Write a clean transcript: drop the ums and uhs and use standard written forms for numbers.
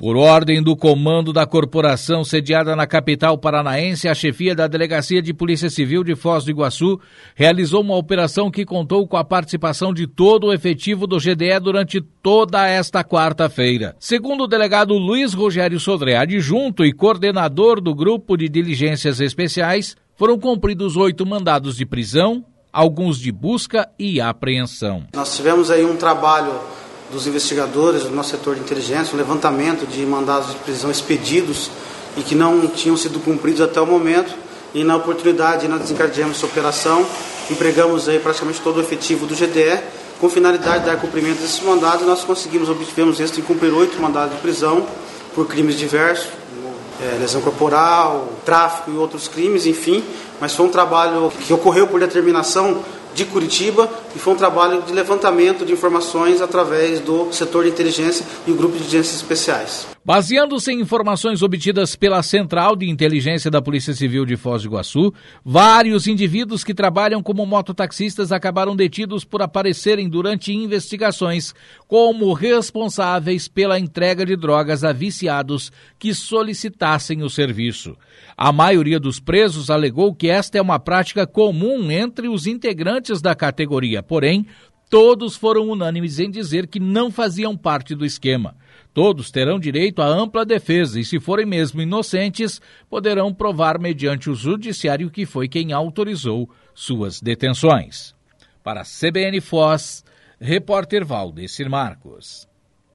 Por ordem do comando da corporação sediada na capital paranaense, a chefia da Delegacia de Polícia Civil de Foz do Iguaçu realizou uma operação que contou com a participação de todo o efetivo do GDE durante toda esta quarta-feira. Segundo o delegado Luiz Rogério Sodré, adjunto e coordenador do Grupo de Diligências Especiais, foram cumpridos 8 mandados de prisão, alguns de busca e apreensão. Nós tivemos aí um trabalho dos investigadores do nosso setor de inteligência, um levantamento de mandados de prisão expedidos e que não tinham sido cumpridos até o momento, e na oportunidade nós desencadeamos essa operação, empregamos aí praticamente todo o efetivo do GDE com finalidade de dar cumprimento desses mandados. Nós obtivemos êxito em cumprir 8 mandados de prisão por crimes diversos, lesão corporal, tráfico e outros crimes, enfim, mas foi um trabalho que ocorreu por determinação de Curitiba e foi um trabalho de levantamento de informações através do setor de inteligência e o grupo de diligências especiais. Baseando-se em informações obtidas pela Central de Inteligência da Polícia Civil de Foz do Iguaçu, vários indivíduos que trabalham como mototaxistas acabaram detidos por aparecerem durante investigações como responsáveis pela entrega de drogas a viciados que solicitassem o serviço. A maioria dos presos alegou que esta é uma prática comum entre os integrantes da categoria, porém, todos foram unânimes em dizer que não faziam parte do esquema. Todos terão direito à ampla defesa e, se forem mesmo inocentes, poderão provar mediante o judiciário que foi quem autorizou suas detenções. Para a CBN Foz, repórter Valdecir Marcos.